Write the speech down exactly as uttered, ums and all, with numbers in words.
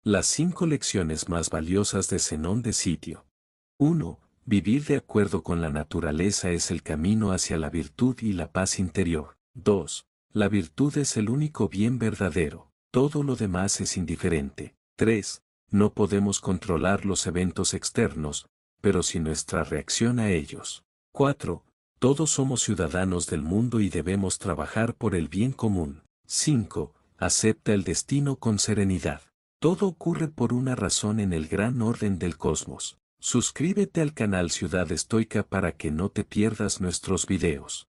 Las cinco lecciones más valiosas de Zenón de Sitio. uno. Vivir de acuerdo con la naturaleza es el camino hacia la virtud y la paz interior. dos. La virtud es el único bien verdadero, todo lo demás es indiferente. tres. No podemos controlar los eventos externos, pero sí nuestra reacción a ellos. cuatro. Todos somos ciudadanos del mundo y debemos trabajar por el bien común. cinco. Acepta el destino con serenidad. Todo ocurre por una razón en el gran orden del cosmos. Suscríbete al canal Ciudad Estoica para que no te pierdas nuestros videos.